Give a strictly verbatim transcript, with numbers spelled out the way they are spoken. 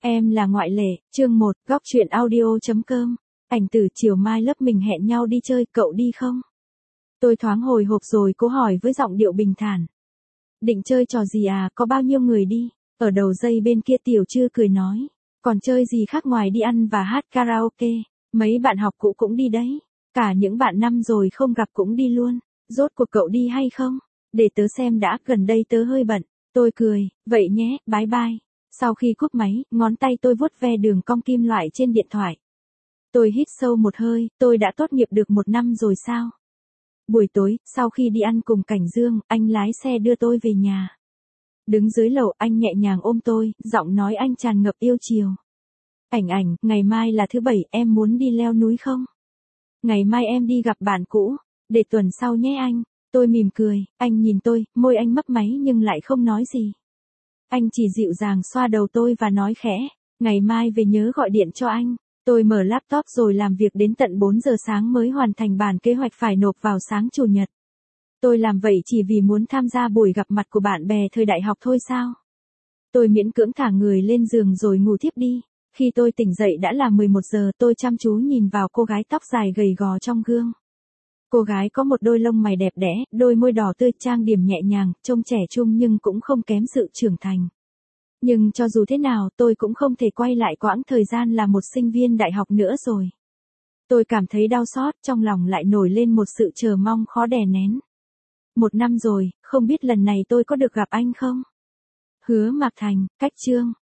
Em là ngoại lệ, chương một, góc truyện audio.com. Ảnh tử chiều mai lớp mình hẹn nhau đi chơi, cậu đi không? Tôi thoáng hồi hộp rồi cố hỏi với giọng điệu bình thản. Định chơi trò gì à, có bao nhiêu người đi? Ở đầu dây bên kia Tiểu Trư cười nói. Còn chơi gì khác ngoài đi ăn và hát karaoke, mấy bạn học cũ cũng đi đấy. Cả những bạn năm rồi không gặp cũng đi luôn. Rốt cuộc cậu đi hay không? Để tớ xem đã, gần đây tớ hơi bận. Tôi cười, vậy nhé, bye bye. Sau khi cúp máy, ngón tay tôi vuốt ve đường cong kim loại trên điện thoại. Tôi hít sâu một hơi, tôi đã tốt nghiệp được một năm rồi sao? Buổi tối, sau khi đi ăn cùng Cảnh Dương, anh lái xe đưa tôi về nhà. Đứng dưới lầu, anh nhẹ nhàng ôm tôi, giọng nói anh tràn ngập yêu chiều. Ảnh ảnh, ngày mai là thứ bảy, em muốn đi leo núi không? Ngày mai em đi gặp bạn cũ, để tuần sau nhé anh. Tôi mỉm cười, anh nhìn tôi, môi anh mấp máy nhưng lại không nói gì. Anh chỉ dịu dàng xoa đầu tôi và nói khẽ, ngày mai về nhớ gọi điện cho anh. Tôi mở laptop rồi làm việc đến tận bốn giờ sáng mới hoàn thành bản kế hoạch phải nộp vào sáng Chủ nhật. Tôi làm vậy chỉ vì muốn tham gia buổi gặp mặt của bạn bè thời đại học thôi sao? Tôi miễn cưỡng thả người lên giường rồi ngủ thiếp đi. Khi tôi tỉnh dậy đã là mười một giờ, tôi chăm chú nhìn vào cô gái tóc dài gầy gò trong gương. Cô gái có một đôi lông mày đẹp đẽ, đôi môi đỏ tươi, trang điểm nhẹ nhàng, trông trẻ trung nhưng cũng không kém sự trưởng thành. Nhưng cho dù thế nào tôi cũng không thể quay lại quãng thời gian là một sinh viên đại học nữa rồi. Tôi cảm thấy đau xót, trong lòng lại nổi lên một sự chờ mong khó đè nén. Một năm rồi, không biết lần này tôi có được gặp anh không? Hứa Mạc Thành, cách chương.